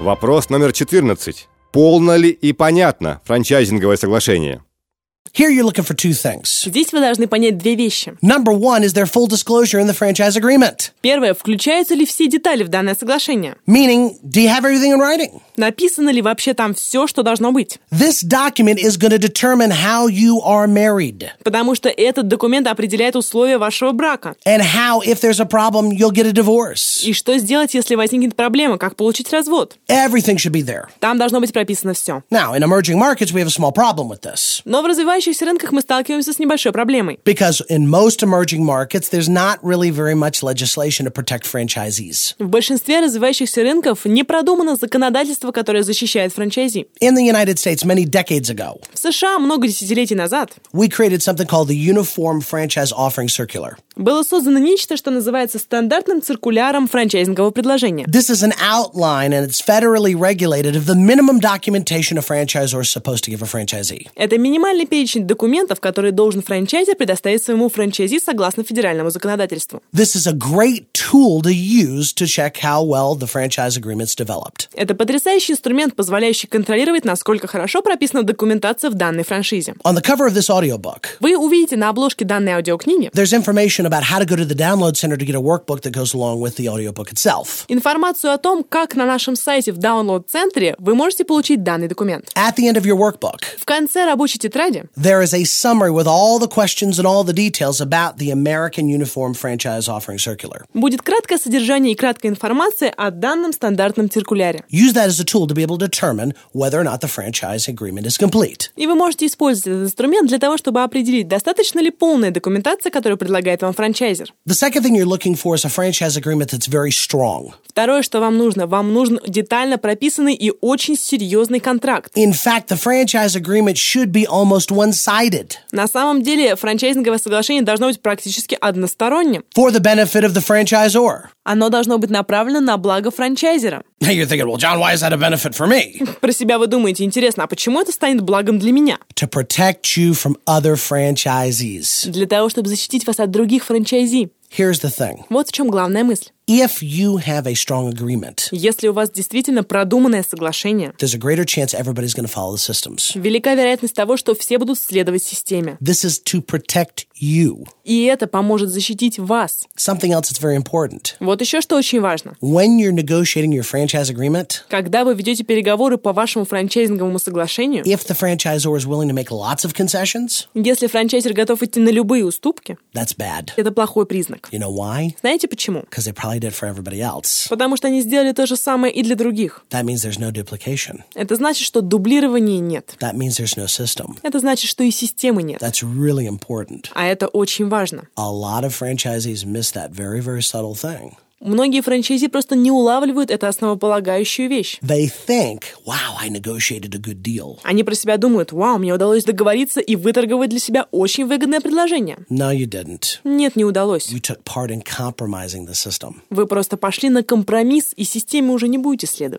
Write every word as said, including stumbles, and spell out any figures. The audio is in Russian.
Вопрос номер четырнадцать. Полно ли и понятно франчайзинговое соглашение? Here you're looking for two things. Здесь вы должны понять две вещи. Number one, is there full disclosure in the franchise agreement? Первое, включаются ли все детали в данное соглашение? Meaning, do you have everything in writing? Написано ли вообще там все, что должно быть? This document is going to determine how you are married. Потому что этот документ определяет условия вашего брака. And how, if there's a problem, you'll get a divorce. И что сделать, если возникнет проблема, как получить развод? Everything should be there. Там должно быть прописано все. Now, in emerging markets, we have a small problem with this. Но в развивающихся рынках мы сталкиваемся с небольшой проблемой. Because in most emerging markets, there's not really very much legislation to protect franchisees. В большинстве развивающихся рынков не продумано законодательство, которое защищает франчайзи. In the United States, many decades ago, В США много десятилетий назад we created something called the Uniform Franchise Offering Circular. было создано нечто, что называется стандартным циркуляром франчайзингового предложения. This is an outline, and it's federally regulated, of the minimum documentation a franchisor is supposed to give a franchisee. Это минимальный перечень документов, которые должен франчайзер предоставить своему франчайзи согласно федеральному законодательству. This is a great tool to use to check how well the franchise agreement's developed. Это потрясающий инструмент, позволяющий контролировать, насколько хорошо прописана документация в данной франшизе. On the cover of this audiobook, Вы увидите на обложке данной аудиокниги there's information about how to go to the download center to get a workbook that goes along with the audiobook itself. информацию о том, как на нашем сайте в download-центре вы можете получить данный документ. At the end of your workbook, В конце рабочей тетради there is a summary with all the questions and all the details about the American Uniform Franchise Offering Circular. будет краткое содержание и краткая информация о данном стандартном циркуляре. Use that as a tool to be able to determine whether or not the franchise agreement is complete. И вы можете использовать этот инструмент для того, чтобы определить, достаточно ли полная документация, которую предлагает вам франчайзер. The second thing you're looking for is a franchise agreement that's very strong. Второе, что вам нужно, вам нужен детально прописанный и очень серьезный контракт. In fact, the franchise agreement should be almost one-sided На самом деле, франчайзинговое соглашение должно быть практически односторонним. for the benefit of the franchisor. Оно должно быть направлено на благо франчайзера. Now you're thinking, well, John, why is that a benefit for me? Про себя вы думаете, интересно, а почему это станет благом для меня? To protect you from other franchisees. Для того, чтобы защитить вас от других франчайзи. Here's the thing. Вот в чем главная мысль. If you have a strong agreement, Если у вас действительно продуманное соглашение, there's a greater chance everybody's going to follow the systems. велика вероятность того, что все будут следовать системе. This is to protect you. И это поможет защитить вас. Something else that's very important. Вот еще что очень важно. When you're negotiating your franchise agreement, Когда вы ведете переговоры по вашему франчайзинговому соглашению, if the franchisor is willing to make lots of concessions, если франчайзер готов идти на любые уступки, that's bad. это плохой признак. You know why? Знаете почему? Because they probably did for everybody else. Потому что они сделали то же самое и для других. That means there's no duplication. Это значит, что дублирования нет. That means there's no system. Это значит, что и системы нет. That's really important. А это очень важно. A lot of franchisees miss that very, very subtle thing. Многие франчайзи просто не улавливают эту основополагающую вещь. They think, wow, I negotiated a good deal. Они про себя думают: вау, мне удалось договориться и выторговать для себя очень выгодное предложение. No, you didn't. Нет, не удалось. You took part in compromising the system. Вы просто пошли на компромисс, и системе уже не будете следовать.